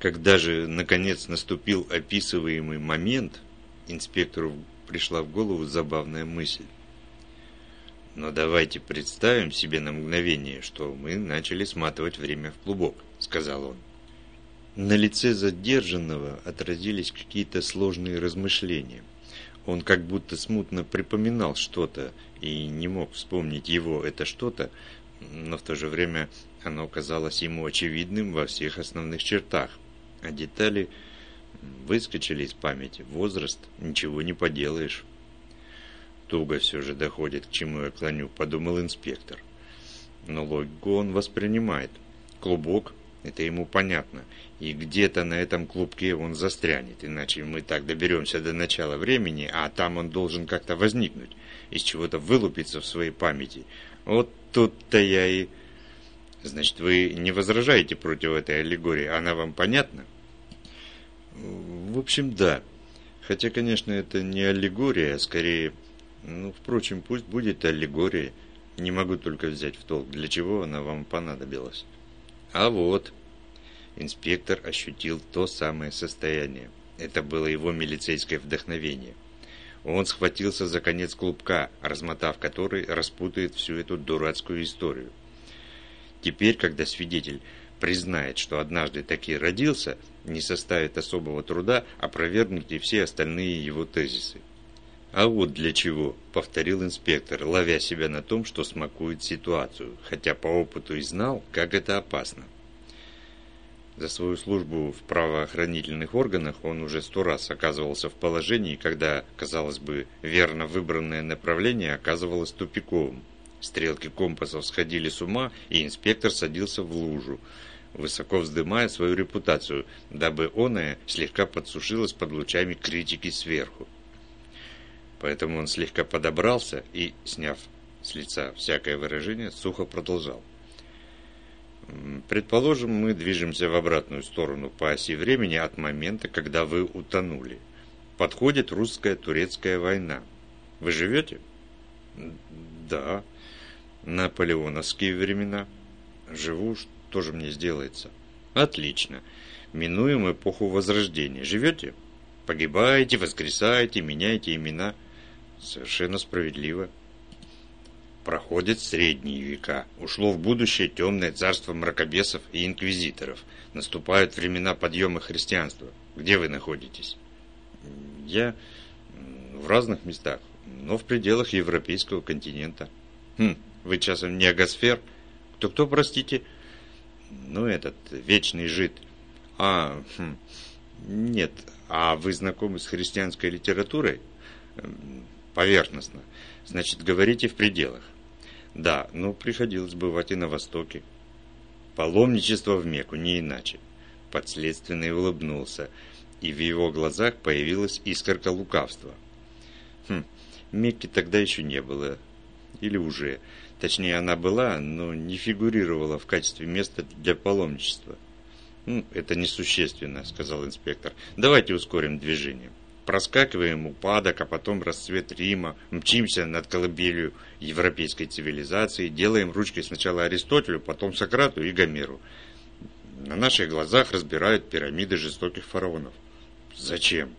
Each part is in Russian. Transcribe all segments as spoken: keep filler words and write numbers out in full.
Когда же, наконец, наступил описываемый момент, инспектору пришла в голову забавная мысль. «Но давайте представим себе на мгновение, что мы начали сматывать время в клубок», — сказал он. На лице задержанного отразились какие-то сложные размышления. Он как будто смутно припоминал что-то и не мог вспомнить его это что-то, но в то же время оно казалось ему очевидным во всех основных чертах. А детали выскочили из памяти. Возраст, ничего не поделаешь. Туго все же доходит, к чему я клоню, подумал инспектор. Но логику он воспринимает. Клубок, это ему понятно. И где-то на этом клубке он застрянет, иначе мы так доберемся до начала времени, а там он должен как-то возникнуть, из чего-то вылупиться в своей памяти. Вот тут-то я и... Значит, вы не возражаете против этой аллегории? Она вам понятна? В общем, да. Хотя, конечно, это не аллегория, а скорее... Ну, впрочем, пусть будет аллегория. Не могу только взять в толк, для чего она вам понадобилась. А вот... Инспектор ощутил то самое состояние. Это было его милицейское вдохновение. Он схватился за конец клубка, размотав который, распутает всю эту дурацкую историю. Теперь, когда свидетель признает, что однажды таки родился, не составит особого труда опровергнуть и все остальные его тезисы. «А вот для чего», — повторил инспектор, ловя себя на том, что смакует ситуацию, хотя по опыту и знал, как это опасно. За свою службу в правоохранительных органах он уже сто раз оказывался в положении, когда, казалось бы, верно выбранное направление оказывалось тупиковым. Стрелки компасов сходили с ума, и инспектор садился в лужу, высоко вздымая свою репутацию, дабы оная слегка подсушилась под лучами критики сверху. Поэтому он слегка подобрался и, сняв с лица всякое выражение, сухо продолжал. Предположим, мы движемся в обратную сторону по оси времени от момента, когда вы утонули. Подходит русско-турецкая война. Вы живете? Да. Наполеоновские времена. Живу, что же мне сделается? Отлично. Минуем эпоху Возрождения. Живете? Погибаете, воскресаете, меняете имена. Совершенно справедливо. Проходят средние века. Ушло в будущее темное царство мракобесов и инквизиторов. Наступают времена подъема христианства. Где вы находитесь? Я в разных местах, но в пределах европейского континента. Хм, вы часом не агосфер? Кто-кто, простите? Ну, этот, вечный жид. А, хм, нет. А вы знакомы с христианской литературой? Поверхностно. Значит, говорите в пределах. Да, но приходилось бывать и на Востоке. Паломничество в Мекку, не иначе. Подследственный улыбнулся, и в его глазах появилась искорка лукавства. Хм, Мекки тогда еще не было. Или уже. Точнее, она была, но не фигурировала в качестве места для паломничества. Ну, это несущественно, сказал инспектор. Давайте ускорим движение. Проскакиваем упадок, а потом расцвет Рима, мчимся над колыбелью европейской цивилизации, делаем ручкой сначала Аристотелю, потом Сократу и Гомеру. На наших глазах разбирают пирамиды жестоких фараонов. Зачем?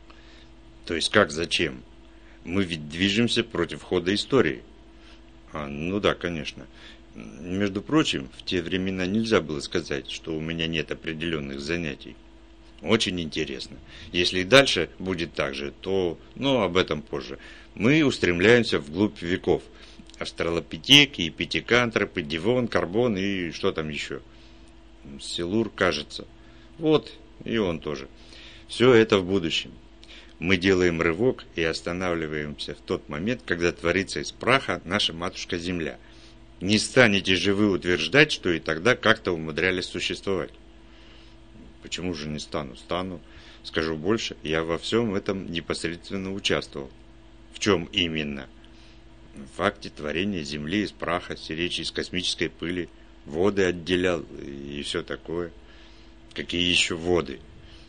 То есть как зачем? Мы ведь движемся против хода истории. А, ну да, конечно. Между прочим, в те времена нельзя было сказать, что у меня нет определенных занятий. Очень интересно. Если и дальше будет так же, то, ну, об этом позже. Мы устремляемся вглубь веков. Австралопитеки, и пятикантропы, Дивон, Карбон и что там еще? Силур, кажется. Вот, и он тоже. Все это в будущем. Мы делаем рывок и останавливаемся в тот момент, когда творится из праха наша матушка Земля. Не станете же вы утверждать, что и тогда как-то умудрялись существовать? Почему же не стану? Стану. Скажу больше, я во всем этом непосредственно участвовал. В чем именно? В факте творения Земли из праха, сиречи из космической пыли, воды отделял и все такое. Какие еще воды?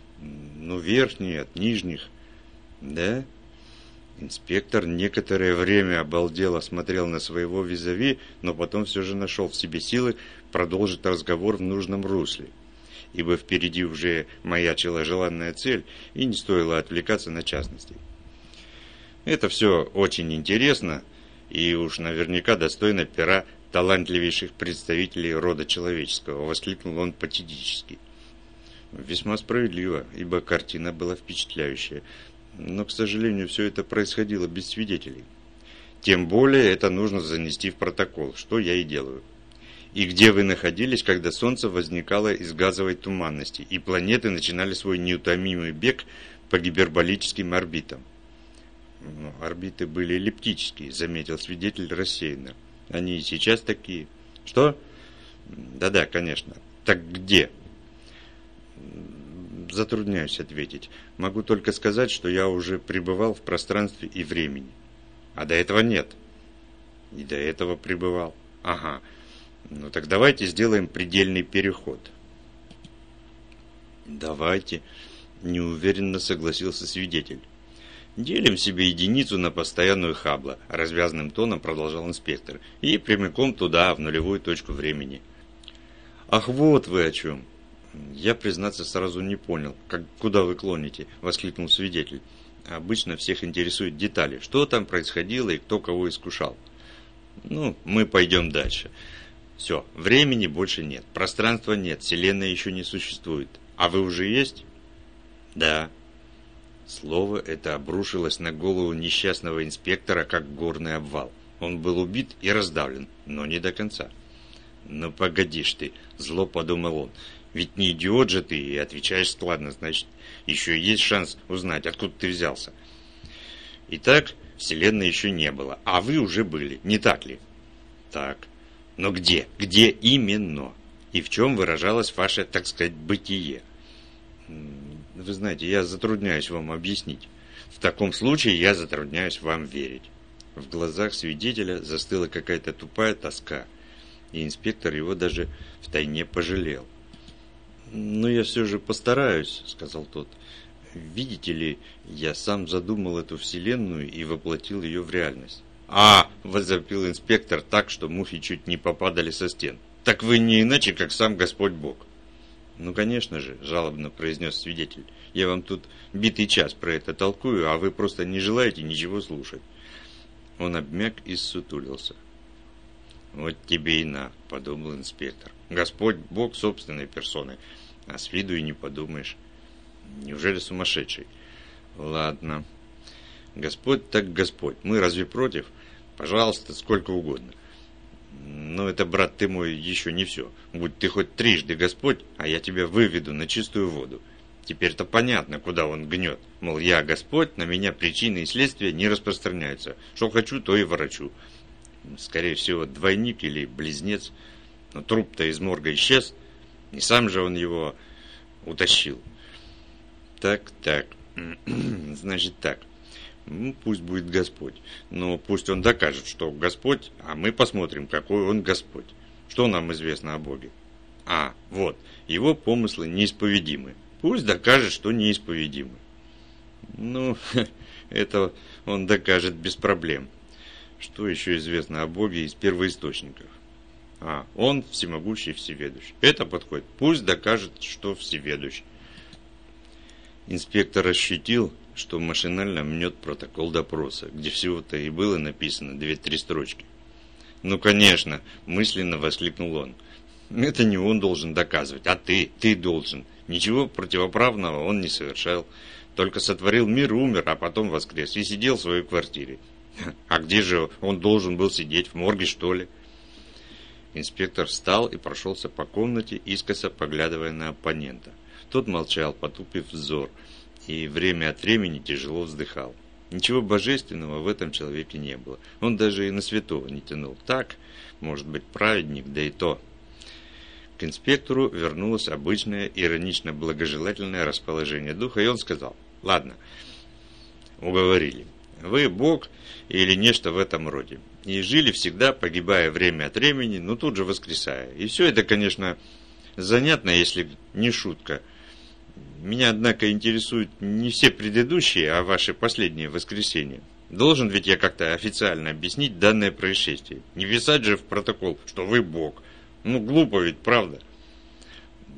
Ну, верхние от нижних. Да? Инспектор некоторое время обалдело смотрел на своего визави, но потом все же нашел в себе силы продолжить разговор в нужном русле. ибо впереди уже маячила желанная цель, и не стоило отвлекаться на частности. Это все очень интересно, и уж наверняка достойно пера талантливейших представителей рода человеческого, воскликнул он патетически. Весьма справедливо, ибо картина была впечатляющая, но, к сожалению, все это происходило без свидетелей. Тем более это нужно занести в протокол, что я и делаю. И где вы находились, когда Солнце возникало из газовой туманности, и планеты начинали свой неутомимый бег по гиперболическим орбитам? Ну, орбиты были эллиптические, заметил свидетель рассеянно. Они и сейчас такие. Что? Да-да, конечно. Так где? Затрудняюсь ответить. Могу только сказать, что я уже пребывал в пространстве и времени. А до этого нет. И до этого пребывал. Ага. Ну так давайте сделаем предельный переход. Давайте. Неуверенно согласился свидетель. Делим себе единицу на постоянную Хаббла, развязным тоном продолжал инспектор, и прямиком туда, в нулевую точку времени. Ах, вот вы о чем. Я, признаться, сразу не понял, как, куда вы клоните, воскликнул свидетель. Обычно всех интересуют детали, что там происходило и кто кого искушал. Ну, мы пойдем дальше. Все, времени больше нет, пространства нет, вселенная еще не существует. А вы уже есть? Да. Слово это обрушилось на голову несчастного инспектора, как горный обвал. Он был убит и раздавлен, но не до конца. «Ну погодишь ты», — зло подумал он, — «ведь не идиот же ты и отвечаешь складно, значит, еще есть шанс узнать, откуда ты взялся». Итак, вселенной еще не было, а вы уже были, не так ли? Так. Но где? Где именно? И в чем выражалось ваше, так сказать, бытие? Вы знаете, я затрудняюсь вам объяснить. В таком случае я затрудняюсь вам верить. В глазах свидетеля застыла какая-то тупая тоска, и инспектор его даже втайне пожалел. «Но я все же постараюсь», — сказал тот. «Видите ли, я сам задумал эту вселенную и воплотил ее в реальность». «А!» — возопил инспектор так, что мухи чуть не попадали со стен. «Так вы не иначе, как сам Господь Бог». «Ну, конечно же», — жалобно произнес свидетель. «Я вам тут битый час про это толкую, а вы просто не желаете ничего слушать». Он обмяк и ссутулился. «Вот тебе и на», — подумал инспектор. «Господь Бог собственной персоной, а с виду и не подумаешь. Неужели сумасшедший? Ладно. Господь так Господь. Мы разве против? Пожалуйста, сколько угодно. Но это, брат ты мой, еще не все. Будь ты хоть трижды Господь, а я тебя выведу на чистую воду. Теперь-то понятно, куда он гнет. Мол, я Господь, на меня причины и следствия не распространяются. Что хочу, то и ворочу. Скорее всего, двойник или близнец. Но труп-то из морга исчез. И сам же он его утащил. Так, так. Значит так. Ну, пусть будет Господь. Но пусть он докажет, что Господь, а мы посмотрим, какой он Господь. Что нам известно о Боге? А, вот, его помыслы неисповедимы. Пусть докажет, что неисповедимы. Ну, это он докажет без проблем. Что еще известно о Боге из первоисточников? А, он всемогущий, всеведущий. Это подходит. Пусть докажет, что всеведущий. Инспектор ощутил, что машинально мнет протокол допроса, где всего-то и было написано две-три строчки. «Ну, конечно!» – мысленно воскликнул он. «Это не он должен доказывать, а ты, ты должен. Ничего противоправного он не совершал. Только сотворил мир, умер, а потом воскрес и сидел в своей квартире. А где же он должен был сидеть, в морге, что ли?» Инспектор встал и прошелся по комнате, искоса поглядывая на оппонента. Тот молчал, потупив взор, и время от времени тяжело вздыхал. Ничего божественного в этом человеке не было. Он даже и на святого не тянул. Так, может быть, праведник, да и то. К инспектору вернулось обычное иронично-благожелательное расположение духа, и он сказал: «Ладно, уговорили. Вы Бог или нечто в этом роде. И жили всегда, погибая время от времени, но тут же воскресая. И все это, конечно, занятно, если не шутка. Меня, однако, интересуют не все предыдущие, а ваши последние воскресенья. Должен ведь я как-то официально объяснить данное происшествие. Не писать же в протокол, что вы Бог. Ну, глупо ведь, правда?»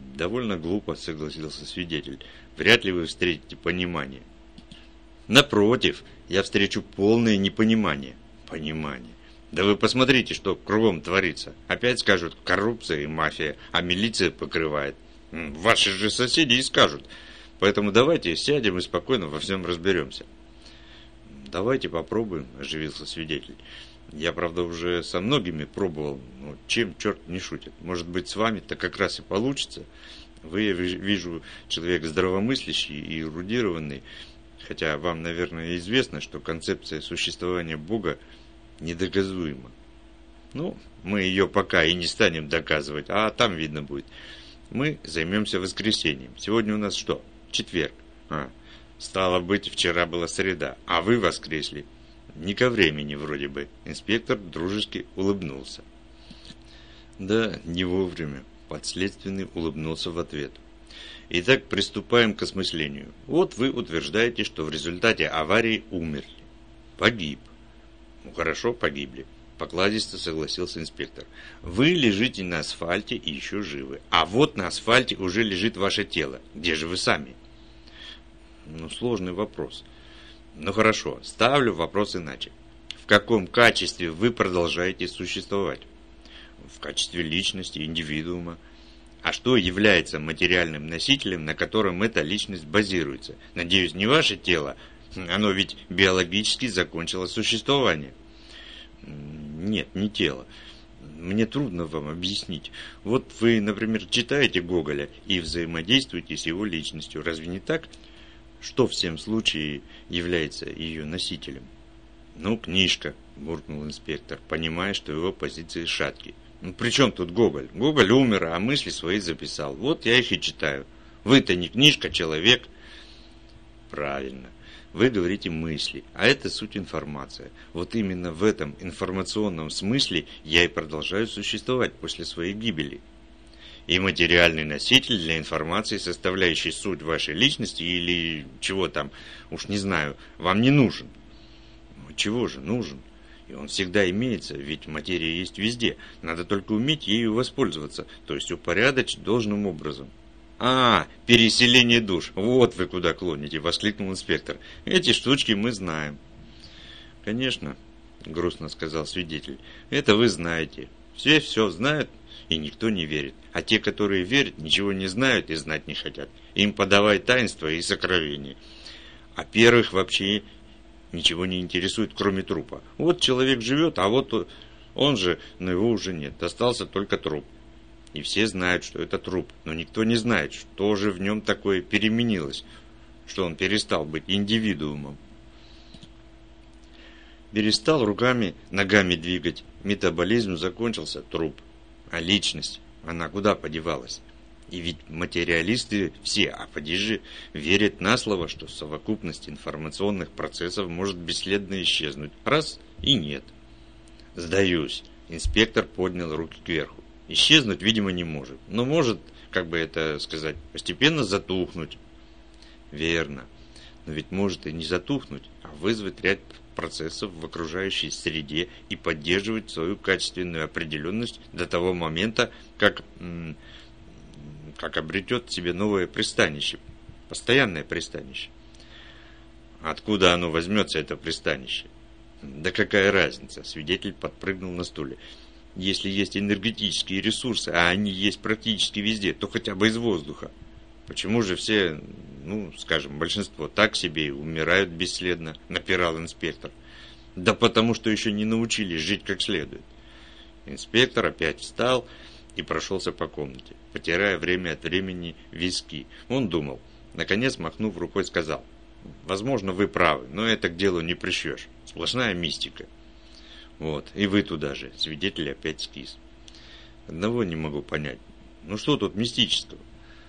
Довольно глупо, согласился свидетель. Вряд ли вы встретите понимание. Напротив, я встречу полное непонимание. Понимание. Да вы посмотрите, что кругом творится. Опять скажут коррупция и мафия, а милиция покрывает. Ваши же соседи и скажут. Поэтому давайте сядем и спокойно во всем разберемся. Давайте попробуем, оживился свидетель. Я, правда, уже со многими пробовал, но чем черт не шутит. Может быть, с вами-то как раз и получится. Вы, я вижу, человек здравомыслящий и эрудированный, хотя вам, наверное, известно, что концепция существования Бога недоказуема. Ну, мы ее пока и не станем доказывать, а там видно будет. Мы займемся воскресеньем. Сегодня у нас что? Четверг. А, стало быть, вчера была среда, а вы воскресли. Не ко времени вроде бы. Инспектор дружески улыбнулся. Да, не вовремя. Подследственный улыбнулся в ответ. Итак, приступаем к осмыслению. Вот вы утверждаете, что в результате аварии умерли. Погиб. Ну хорошо, погибли. Покладисто согласился инспектор. Вы лежите на асфальте и еще живы. А вот на асфальте уже лежит ваше тело. Где же вы сами? Ну, сложный вопрос. Ну хорошо, ставлю вопрос иначе. В каком качестве вы продолжаете существовать? В качестве личности, индивидуума. А что является материальным носителем, на котором эта личность базируется? Надеюсь, не ваше тело. Оно ведь биологически закончило существование. Нет, не тело. Мне трудно вам объяснить. Вот вы, например, читаете Гоголя и взаимодействуете с его личностью. Разве не так? Что в всем случае является ее носителем? Ну, книжка, буркнул инспектор, понимая, что его позиции шаткие. Ну, при чем тут Гоголь? Гоголь умер, а мысли свои записал. Вот я их и читаю. Вы-то не книжка, а человек. Правильно. Вы говорите мысли, а это суть информация. Вот именно в этом информационном смысле я и продолжаю существовать после своей гибели. И материальный носитель для информации, составляющий суть вашей личности или чего там, уж не знаю, вам не нужен. Ну, чего же нужен? И он всегда имеется, ведь материя есть везде. Надо только уметь ею воспользоваться, то есть упорядочить должным образом. «А, переселение душ, вот вы куда клоните», — воскликнул инспектор. «Эти штучки мы знаем». «Конечно», — грустно сказал свидетель, — «это вы знаете. Все все знают, и никто не верит. А те, которые верят, ничего не знают и знать не хотят. Им подавай таинство и сокровение. А первых вообще ничего не интересует, кроме трупа. Вот человек живет, а вот он же, но его уже нет. Остался только труп. И все знают, что это труп, но никто не знает, что же в нем такое переменилось, что он перестал быть индивидуумом. Перестал руками, ногами двигать, метаболизм закончился, труп. А личность, она куда подевалась? И ведь материалисты все, а поди же, верят на слово, что совокупность информационных процессов может бесследно исчезнуть. Раз и нет. Сдаюсь. Инспектор поднял руки кверху. Исчезнуть, видимо, не может. Но может, как бы это сказать, постепенно затухнуть. Верно. Но ведь может и не затухнуть, а вызвать ряд процессов в окружающей среде и поддерживать свою качественную определенность до того момента, как, как обретет себе новое пристанище, постоянное пристанище. Откуда оно возьмется, это пристанище? Да какая разница? Свидетель подпрыгнул на стуле. Если есть энергетические ресурсы, а они есть практически везде, то хотя бы из воздуха. Почему же все, ну, скажем, большинство так себе и умирают бесследно, напирал инспектор. Да потому что еще не научились жить как следует. Инспектор опять встал и прошелся по комнате, потирая время от времени виски. Он думал. Наконец, махнув рукой, сказал: возможно, вы правы, но это к делу не пришьешь. Сплошная мистика. Вот, и вы туда же. Свидетель опять скис. Одного не могу понять. Ну что тут мистического?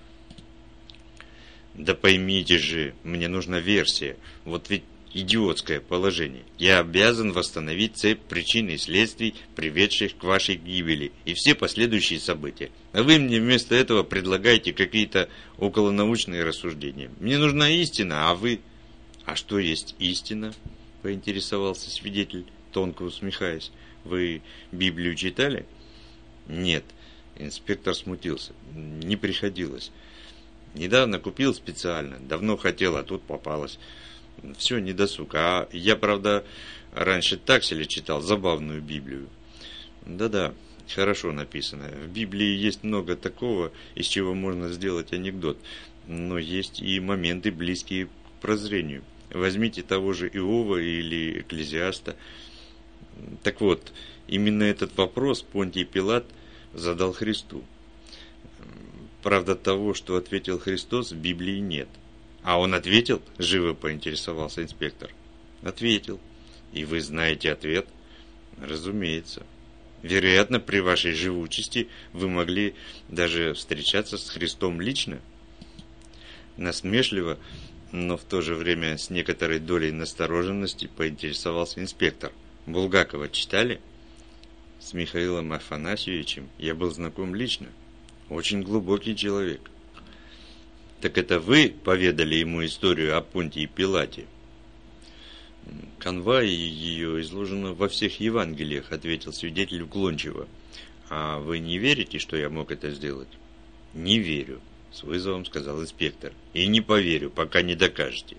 Да поймите же, мне нужна версия. Вот ведь идиотское положение. Я обязан восстановить цепь причин и следствий, приведших к вашей гибели, и все последующие события. А вы мне вместо этого предлагаете какие-то околонаучные рассуждения. Мне нужна истина, а вы... А что есть истина? Поинтересовался свидетель, тонко усмехаясь. Вы Библию читали? Нет. Инспектор смутился. Не приходилось. Недавно купил специально. Давно хотел, а тут попалось. Все, не досуг. А я, правда, раньше такселе читал забавную Библию. Да-да, хорошо написано. В Библии есть много такого, из чего можно сделать анекдот. Но есть и моменты, близкие к прозрению. Возьмите того же Иова или Экклезиаста. Так вот, именно этот вопрос Понтий Пилат задал Христу. Правда, того, что ответил Христос, в Библии нет. А он ответил? Живо поинтересовался инспектор. Ответил. И вы знаете ответ? Разумеется. Вероятно, при вашей живучести вы могли даже встречаться с Христом лично. Насмешливо, но в то же время с некоторой долей настороженности поинтересовался инспектор. Булгакова читали? С Михаилом Афанасьевичем я был знаком лично. Очень глубокий человек. Так это вы поведали ему историю о Понтии Пилате? Канва ее изложена во всех Евангелиях, ответил свидетель уклончиво. А вы не верите, что я мог это сделать? Не верю, с вызовом сказал инспектор. И не поверю, пока не докажете.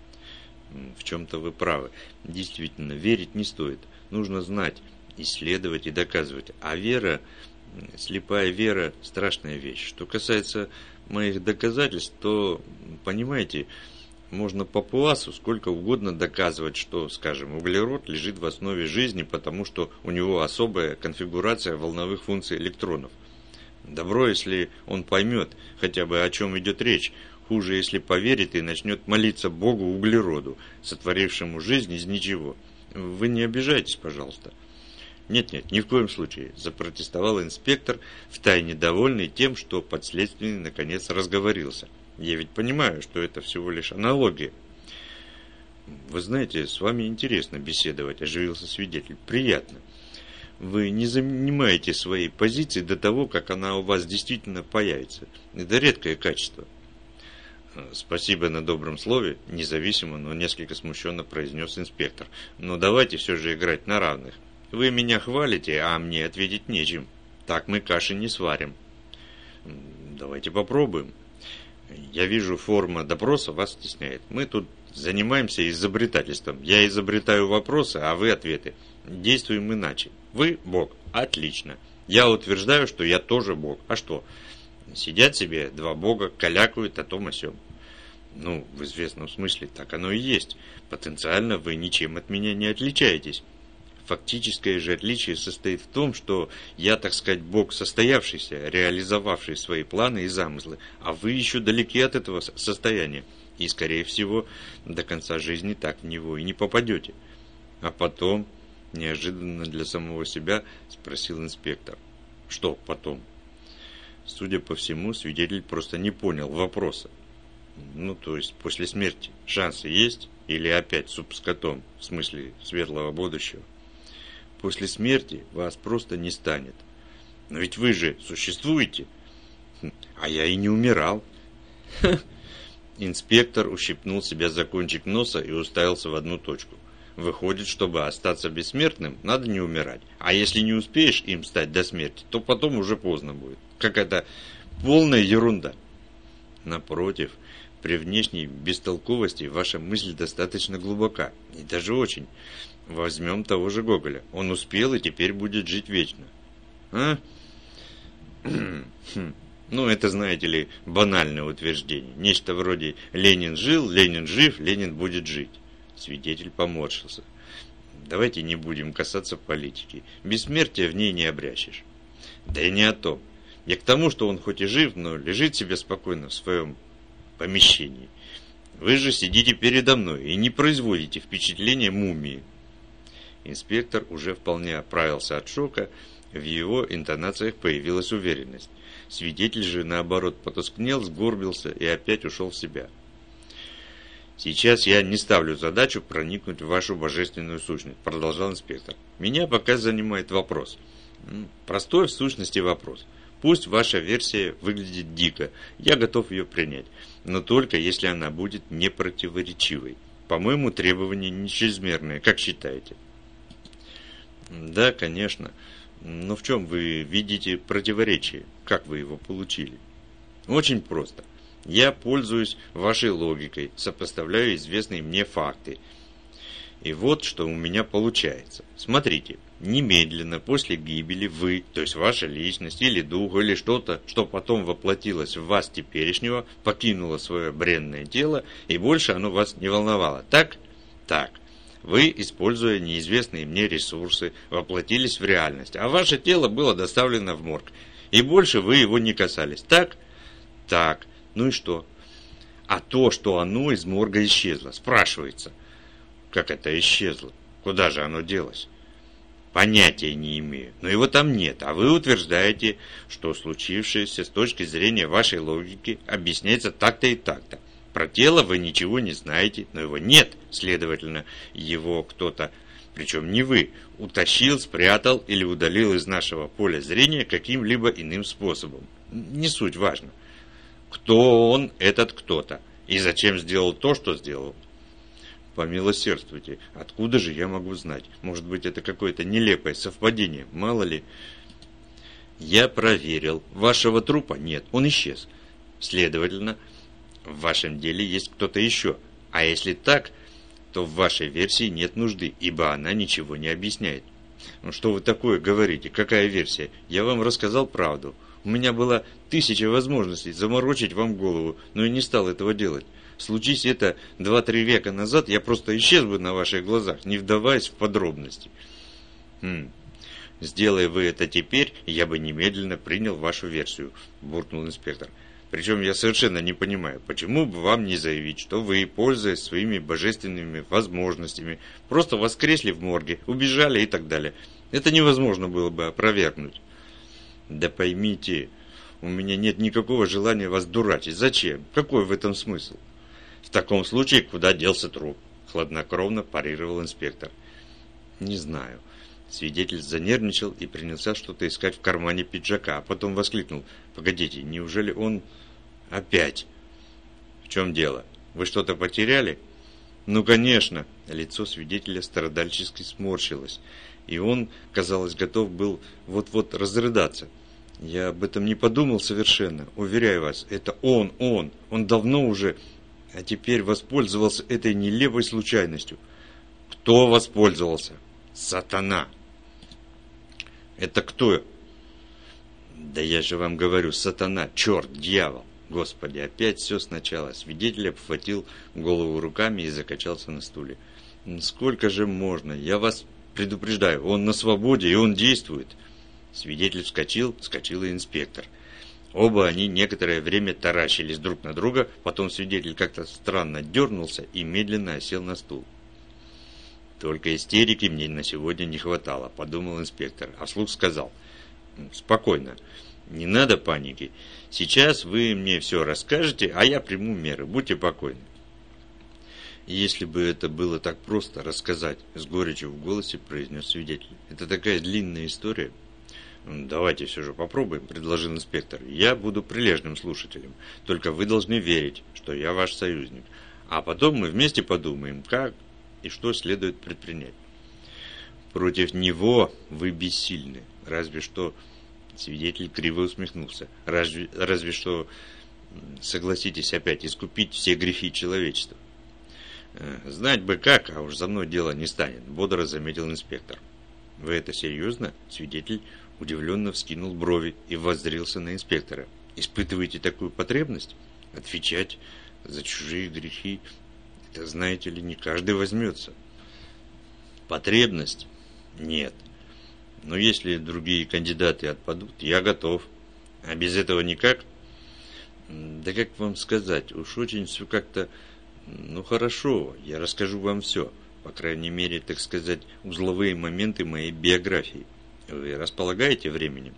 В чем-то вы правы. Действительно, верить не стоит. Нужно знать, исследовать и доказывать. А вера, слепая вера, страшная вещь. Что касается моих доказательств, то, понимаете, можно папуасу сколько угодно доказывать, что, скажем, углерод лежит в основе жизни, потому что у него особая конфигурация волновых функций электронов. Добро, если он поймет хотя бы, о чем идет речь. Хуже, если поверит и начнет молиться Богу углероду, сотворившему жизнь из ничего. Вы не обижайтесь, пожалуйста. Нет-нет, ни в коем случае, запротестовал инспектор, втайне довольный тем, что подследственный наконец разговорился. Я ведь понимаю, что это всего лишь аналогия. Вы знаете, с вами интересно беседовать, оживился свидетель. Приятно. Вы не занимаете своей позиции до того, как она у вас действительно появится. Это редкое качество. Спасибо на добром слове, независимо, но несколько смущенно произнес инспектор. Но давайте все же играть на равных. Вы меня хвалите, а мне ответить нечем. Так мы каши не сварим. Давайте попробуем. Я вижу, форма допроса вас стесняет. Мы тут занимаемся изобретательством. Я изобретаю вопросы, а вы ответы. Действуем иначе. Вы Бог. Отлично. Я утверждаю, что я тоже Бог. А что? Сидят себе два бога, калякают о том о сём. Ну, в известном смысле так оно и есть. Потенциально вы ничем от меня не отличаетесь. Фактическое же отличие состоит в том, что я, так сказать, Бог состоявшийся, реализовавший свои планы и замыслы, а вы еще далеки от этого состояния. И, скорее всего, до конца жизни так в него и не попадете. А потом, неожиданно для самого себя, спросил инспектор. Что потом? Судя по всему, свидетель просто не понял вопроса. Ну, то есть, после смерти шансы есть? Или опять суп с котом, в смысле светлого будущего? После смерти вас просто не станет. Но ведь вы же существуете. А я и не умирал. Инспектор ущипнул себя за кончик носа и уставился в одну точку. Выходит, чтобы остаться бессмертным, надо не умирать. А если не успеешь им стать до смерти, то потом уже поздно будет. Какая-то полная ерунда. Напротив, при внешней бестолковости ваша мысль достаточно глубока. И даже очень. Возьмем того же Гоголя. Он успел и теперь будет жить вечно. А? Ну, это, знаете ли, банальное утверждение. Нечто вроде «Ленин жил, Ленин жив, Ленин будет жить». Свидетель поморщился. Давайте не будем касаться политики. Бессмертия в ней не обрящешь. Да и не о том. Я к тому, что он хоть и жив, но лежит себе спокойно в своем помещении. Вы же сидите передо мной и не производите впечатления мумии. Инспектор уже вполне оправился от шока, в его интонациях появилась уверенность. Свидетель же, наоборот, потускнел, сгорбился и опять ушел в себя. «Сейчас я не ставлю задачу проникнуть в вашу божественную сущность», — продолжал инспектор. «Меня пока занимает вопрос. Простой в сущности вопрос. Пусть ваша версия выглядит дико, я готов ее принять, но только если она будет непротиворечивой. По-моему, требования не чрезмерные, как считаете?» «Да, конечно. Но в чем вы видите противоречие? Как вы его получили? Очень просто. Я пользуюсь вашей логикой, сопоставляю известные мне факты. И вот что у меня получается. Смотрите, немедленно после гибели вы, то есть ваша личность или дух, или что-то, что потом воплотилось в вас теперешнего, покинуло свое бренное тело, и больше оно вас не волновало. Так? Так. Вы, используя неизвестные мне ресурсы, воплотились в реальность, а ваше тело было доставлено в морг, и больше вы его не касались. Так? Так. Ну и что? А то, что оно из морга исчезло, спрашивается. Как это исчезло? Куда же оно делось? Понятия не имею, но его там нет, а вы утверждаете, что случившееся с точки зрения вашей логики объясняется так-то и так-то. Про тело вы ничего не знаете, но его нет, следовательно, его кто-то, причем не вы, утащил, спрятал или удалил из нашего поля зрения каким-либо иным способом. Не суть важно. Кто он, этот кто-то, и зачем сделал то, что сделал? Помилосердствуйте, откуда же я могу знать? Может быть, это какое-то нелепое совпадение, мало ли. Я проверил, вашего трупа нет, он исчез. Следовательно, в вашем деле есть кто-то еще. А если так, то в вашей версии нет нужды, ибо она ничего не объясняет. Ну что вы такое говорите? Какая версия? Я вам рассказал правду. У меня была тысяча возможностей заморочить вам голову, но я не стал этого делать. Случись это два-три века назад, я просто исчез бы на ваших глазах, не вдаваясь в подробности. Хм. Сделай вы это теперь, я бы немедленно принял вашу версию, буркнул инспектор. Причем я совершенно не понимаю, почему бы вам не заявить, что вы, пользуясь своими божественными возможностями, просто воскресли в морге, убежали и так далее. Это невозможно было бы опровергнуть. Да поймите, у меня нет никакого желания вас дурачить. Зачем? Какой в этом смысл? В таком случае, куда делся труп? Хладнокровно парировал инспектор. Не знаю. Свидетель занервничал и принялся что-то искать в кармане пиджака, а потом воскликнул. Погодите, неужели он опять? В чем дело? Вы что-то потеряли? Ну, конечно. Лицо свидетеля страдальчески сморщилось, и он, казалось, готов был вот-вот разрыдаться. Я об этом не подумал совершенно. Уверяю вас, это он, он. Он давно уже... А теперь воспользовался этой нелепой случайностью. Кто воспользовался? Сатана. Это кто? Да я же вам говорю, сатана, черт, дьявол. Господи, опять все сначала. Свидетель обхватил голову руками и закачался на стуле. Сколько же можно? Я вас предупреждаю, он на свободе и он действует. Свидетель вскочил, вскочил и инспектор. Оба они некоторое время таращились друг на друга, потом свидетель как-то странно дернулся и медленно осел на стул. «Только истерики мне на сегодня не хватало», — подумал инспектор, а вслух сказал: «Спокойно, не надо паники. Сейчас вы мне все расскажете, а я приму меры, будьте покойны». «Если бы это было так просто рассказать», — с горечью в голосе произнес свидетель. «Это такая длинная история». «Давайте все же попробуем», — предложил инспектор. «Я буду прилежным слушателем. Только вы должны верить, что я ваш союзник. А потом мы вместе подумаем, как и что следует предпринять. Против него вы бессильны. Разве что...» Свидетель криво усмехнулся. «Разве, разве что, согласитесь опять, искупить все грехи человечества». «Знать бы как, а уж за мной дело не станет», — бодро заметил инспектор. «Вы это серьезно?» Свидетель удивленно вскинул брови и воззрился на инспектора. «Испытываете такую потребность? Отвечать за чужие грехи? Это, знаете ли, не каждый возьмется». «Потребность? Нет. Но если другие кандидаты отпадут, я готов. А без этого никак?» «Да как вам сказать, уж очень все как-то... Ну хорошо, я расскажу вам все. По крайней мере, так сказать, узловые моменты моей биографии. Вы располагаете временем?»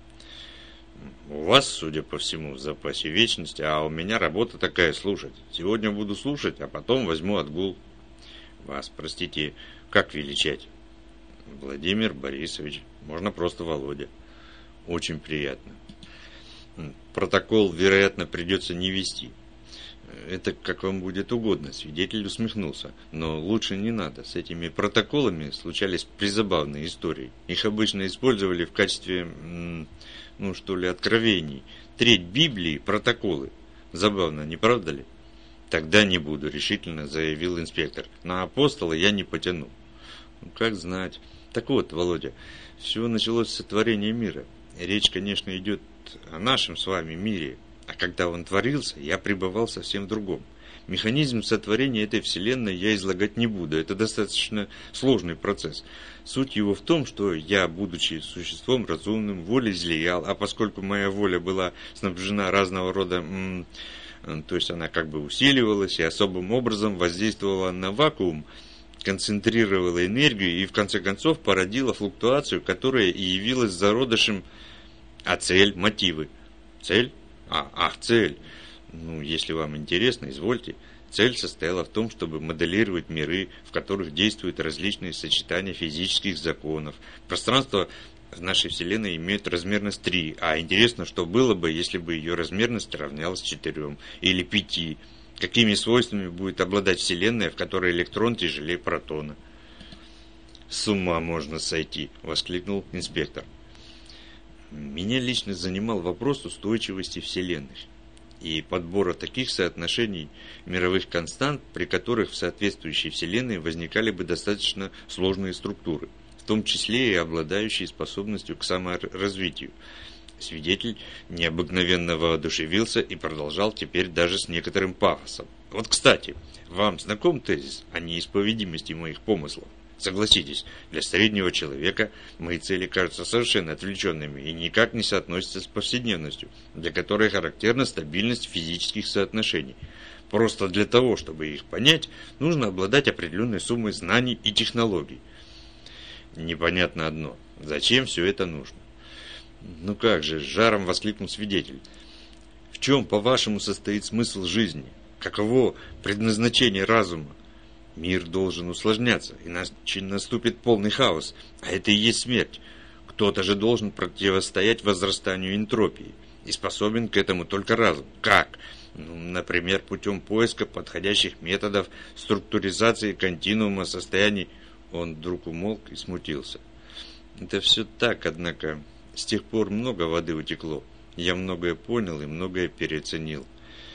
«У вас, судя по всему, в запасе вечности, а у меня работа такая — слушать. Сегодня буду слушать, а потом возьму отгул». «Вас, простите, как величать?» «Владимир Борисович. Можно просто Володя». «Очень приятно. Протокол, вероятно, придется не вести. Это как вам будет угодно, свидетель усмехнулся. Но лучше не надо. С этими протоколами случались призабавные истории. Их обычно использовали в качестве, ну что ли, откровений. Треть Библии – протоколы. Забавно, не правда ли? Тогда не буду, решительно заявил инспектор. На апостола я не потяну. Ну, как знать. Так вот, Володя, все началось с сотворения мира. Речь, конечно, идет о нашем с вами мире. А когда он творился, я пребывал совсем в другом. Механизм сотворения этой вселенной я излагать не буду. Это достаточно сложный процесс. Суть его в том, что я, будучи существом разумным, волей излиял, а поскольку моя воля была снабжена разного рода... М- то есть она как бы усиливалась и особым образом воздействовала на вакуум, концентрировала энергию и в конце концов породила флуктуацию, которая и явилась зародышем. А цель, мотивы. Цель? А, ах, цель. Ну, если вам интересно, извольте. Цель состояла в том, чтобы моделировать миры, в которых действуют различные сочетания физических законов. Пространство в нашей Вселенной имеет размерность три, а интересно, что было бы, если бы ее размерность равнялась четырем или пяти. Какими свойствами будет обладать Вселенная, в которой электрон тяжелее протона? «С ума можно сойти!» – воскликнул инспектор. Меня лично занимал вопрос устойчивости Вселенной и подбора таких соотношений мировых констант, при которых в соответствующей Вселенной возникали бы достаточно сложные структуры, в том числе и обладающие способностью к саморазвитию. Свидетель необыкновенно воодушевился и продолжал теперь даже с некоторым пафосом. Вот, кстати, вам знаком тезис о неисповедимости моих помыслов? Согласитесь, для среднего человека мои цели кажутся совершенно отвлеченными и никак не соотносятся с повседневностью, для которой характерна стабильность физических соотношений. Просто для того, чтобы их понять, нужно обладать определенной суммой знаний и технологий. Непонятно одно, зачем все это нужно? Ну как же, с жаром воскликнул свидетель. В чем, по-вашему, состоит смысл жизни? Каково предназначение разума? Мир должен усложняться, иначе наступит полный хаос, а это и есть смерть. Кто-то же должен противостоять возрастанию энтропии, и способен к этому только разум. Как? Ну, например, путем поиска подходящих методов структуризации континуума состояний. Он вдруг умолк и смутился. Это все так, однако, с тех пор много воды утекло. Я многое понял и многое переоценил.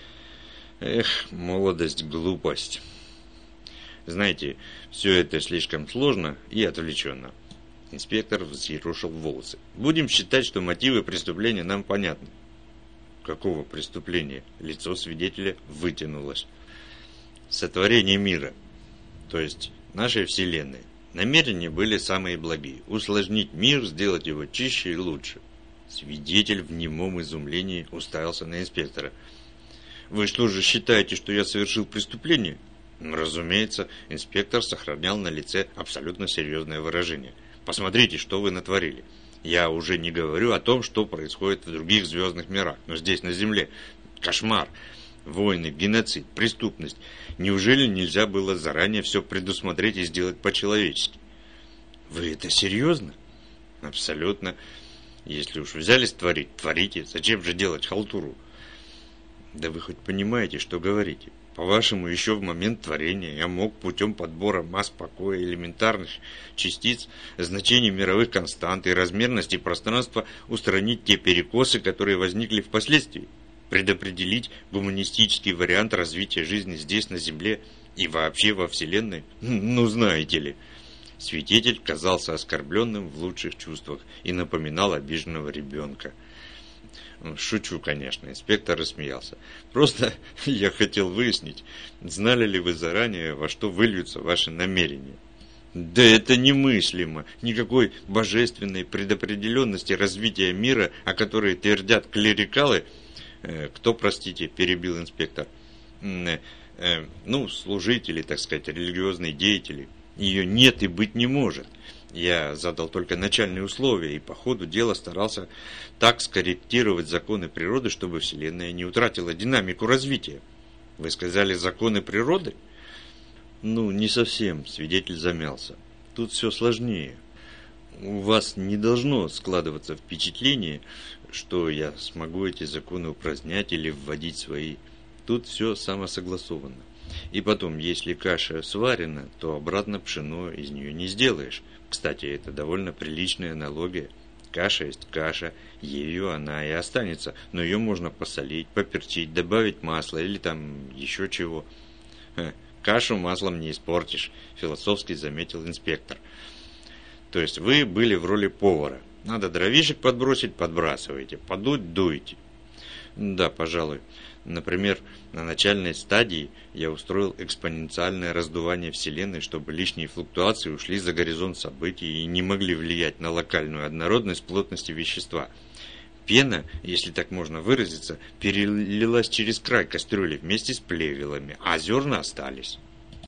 Эх, молодость, глупость. Знаете, все это слишком сложно и отвлеченно. Инспектор взъерошил волосы. Будем считать, что мотивы преступления нам понятны. Какого преступления? Лицо свидетеля вытянулось. Сотворение мира, то есть нашей Вселенной. Намерения были самые благие. Усложнить мир, сделать его чище и лучше. Свидетель в немом изумлении уставился на инспектора. Вы что же считаете, что я совершил преступление? Разумеется, инспектор сохранял на лице абсолютно серьезное выражение. Посмотрите, что вы натворили. Я уже не говорю о том, что происходит в других звездных мирах, но здесь, на Земле, кошмар, войны, геноцид, преступность. Неужели нельзя было заранее все предусмотреть и сделать по-человечески? Вы это серьезно? Абсолютно. Если уж взялись творить, творите. Зачем же делать халтуру? Да вы хоть понимаете, что говорите? По-вашему, еще в момент творения я мог путем подбора масс покоя элементарных частиц, значений мировых констант и размерности пространства устранить те перекосы, которые возникли впоследствии, предопределить гуманистический вариант развития жизни здесь, на Земле и вообще во Вселенной? Ну, знаете ли. Свидетель казался оскорбленным в лучших чувствах и напоминал обиженного ребенка. Шучу, конечно, инспектор рассмеялся. Просто я хотел выяснить, знали ли вы заранее, во что выльются ваши намерения. Да это немыслимо. Никакой божественной предопределенности развития мира, о которой твердят клерикалы. Э, кто, простите, перебил инспектор? Э, э, ну, служители, так сказать, религиозные деятели. Ее нет и быть не может. Я задал только начальные условия и по ходу дела старался так скорректировать законы природы, чтобы Вселенная не утратила динамику развития. Вы сказали законы природы? Ну, не совсем, свидетель замялся. Тут все сложнее. У вас не должно складываться впечатление, что я смогу эти законы упразднять или вводить свои. тут все самосогласовано. И потом, если каша сварена, то обратно пшено из нее не сделаешь. Кстати, это довольно приличная аналогия. Каша есть каша, ею она и останется, но ее можно посолить, поперчить, добавить масло или там еще чего. Ха, кашу маслом не испортишь, философски заметил инспектор. То есть вы были в роли повара. Надо дровишек подбросить, подбрасываете, подуть, дуете. Да, пожалуй. Например, на начальной стадии я устроил экспоненциальное раздувание Вселенной, чтобы лишние флуктуации ушли за горизонт событий и не могли влиять на локальную однородность плотности вещества. Пена, если так можно выразиться, перелилась через край кастрюли вместе с плевелами, а зерна остались.